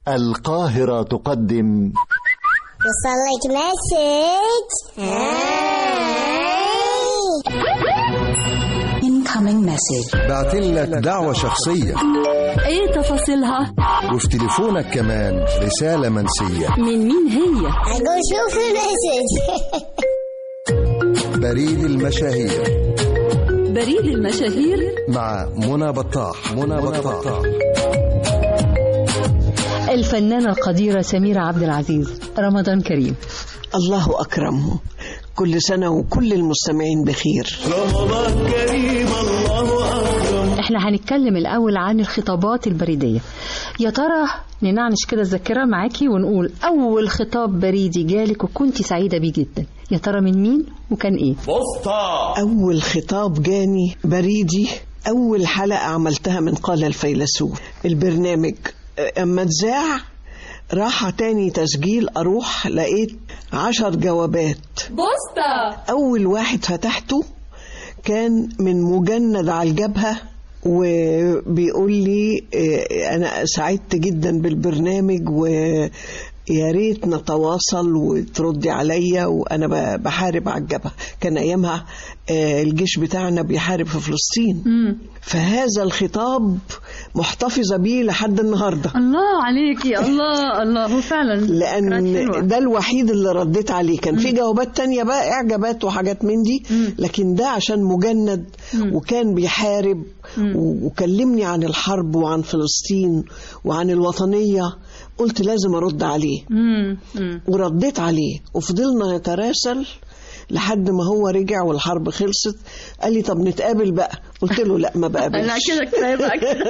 القاهرة تقدم وصلك مسج. incoming message. بعتلك دعوة شخصية. ايه تفاصيلها؟ وفي تليفونك كمان رسالة منسية. من مين هي؟ أقول شوف المسج. بريد المشاهير. بريد المشاهير مع منى بطاح. الفنانة القديرة سميرة عبد العزيز، رمضان كريم. الله أكرم، كل سنة وكل المستمعين بخير. رمضان كريم الله أكرم. احنا هنتكلم الأول عن الخطابات البريدية. يا ترى ننعنش كده الذاكرة معاكي ونقول أول خطاب بريدي جالك وكنتي سعيدة بيه جدا، يا ترى من مين وكان ايه؟ بوسطة. أول خطاب جاني بريدي أول حلقة عملتها من قال الفيلسوف. البرنامج أما اتذاع راح تاني تسجيل أروح لقيت 10 جوابات بوسطة. أول واحد فتحته كان من مجند على الجبهة وبيقول لي أنا سعدت جدا بالبرنامج ويا ريت نتواصل وتردي عليا وأنا بحارب على الجبهة. كان أيامها الجيش بتاعنا بيحارب في فلسطين. فهذا الخطاب محتفظة بيه لحد النهاردة. الله عليكي، الله الله، هو فعلا لأن ده الوحيد اللي رديت عليه. كان في جوابات تانية بقى إعجابات وحاجات من دي، لكن ده عشان مجند وكان بيحارب وكلمني عن الحرب وعن فلسطين وعن الوطنية، قلت لازم أرد عليه. ورديت عليه وفضلنا نتراسل لحد ما هو رجع والحرب خلصت. قال لي طب نتقابل بقى، قلت له لا ما بقابلش. لا كده كفايه بقى كده.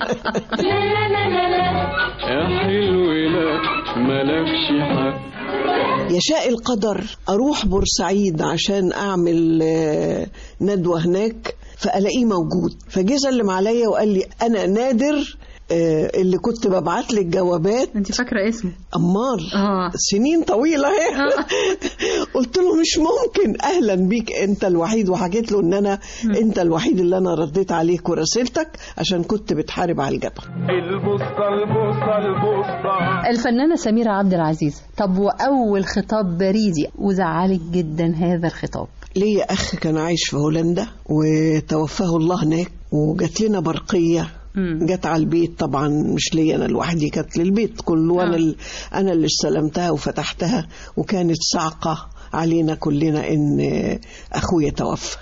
يا حلو لا مالكش حق. يشاء القدر أروح بورسعيد عشان أعمل ندوة هناك، فألاقيه موجود. فجه سلم عليا وقال لي أنا نادر اللي كنت ببعت لك جوابات. انت فاكره اسمه؟ أمال سنين طويلة اهي. قلت له مش ممكن، أهلا بيك أنت الوحيد، وحكيت له إن أنا أنت الوحيد اللي أنا رديت عليك ورسلتك عشان كنت بتحارب على الجبهة. البوسطة البوسطة البوسطة. الفنانة سميرة عبد العزيز، طب وأول خطاب بريدي وزعلك جدا هذا الخطاب؟ ليا أخ كان عايش في هولندا وتوفاه الله هناك، وجات لنا برقية جت على البيت. طبعا مش لي انا لوحدي، كانت للبيت كله. انا اللي استلمتها وفتحتها، وكانت صعقة علينا كلنا ان اخويا توفى.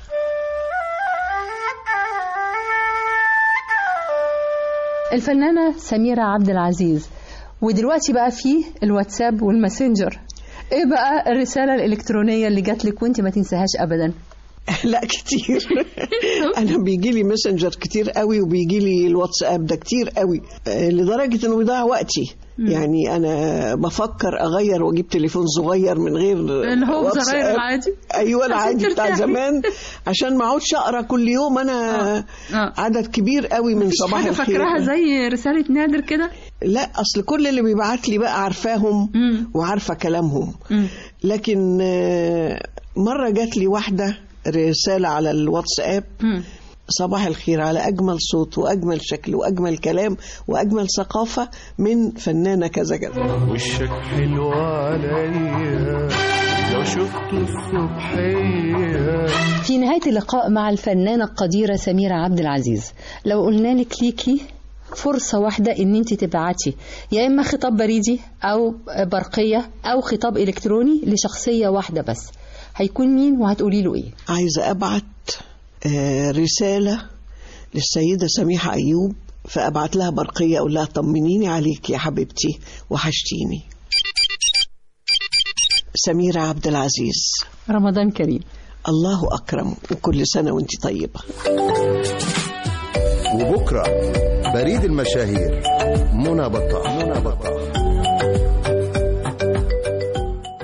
الفنانة سميرة عبد العزيز، ودلوقتي بقى فيه الواتساب والماسنجر، ايه بقى الرسالة الالكترونية اللي جات لك وانت ما تنساهاش ابدا؟ لا كتير. انا بيجي لي ماسنجر كتير قوي، وبيجي لي الواتساب ده كتير قوي، لدرجة انه بيضيع وقتي. يعني انا بفكر اغير واجيب تليفون صغير من غير اللي هو زراير العادي. ايوه العادي بتاع زمان، عشان ما اقعدش اقرا كل يوم انا عدد كبير قوي من صباح الخير. فاكراها زي رسالة نادر كده؟ لا اصل كل اللي بيبعت لي بقى عارفاهم وعارفة كلامهم. لكن مرة جات لي واحدة رسالة على الواتساب: صباح الخير، على أجمل صوت وأجمل شكل وأجمل كلام وأجمل ثقافة من فنانة كذا كذا. وشك حلو عليا لو شفته الصبحية. في نهاية اللقاء مع الفنانة القديرة سميرة عبد العزيز، لو قلنا لك ليكي فرصة واحدة ان انت تبعتي يا اما خطاب بريدي او برقية او خطاب الكتروني لشخصية واحدة بس، هيكون مين وهتقولي له ايه؟ عايزة ابعت رسالة للسيدة سميحة أيوب، فأبعت لها برقية أقول لها طمنيني عليك يا حبيبتي وحشتيني. سميرة عبد العزيز، رمضان كريم. الله أكرم، وكل سنة وانت طيبة. وبكرة بريد المشاهير، منى بطاح.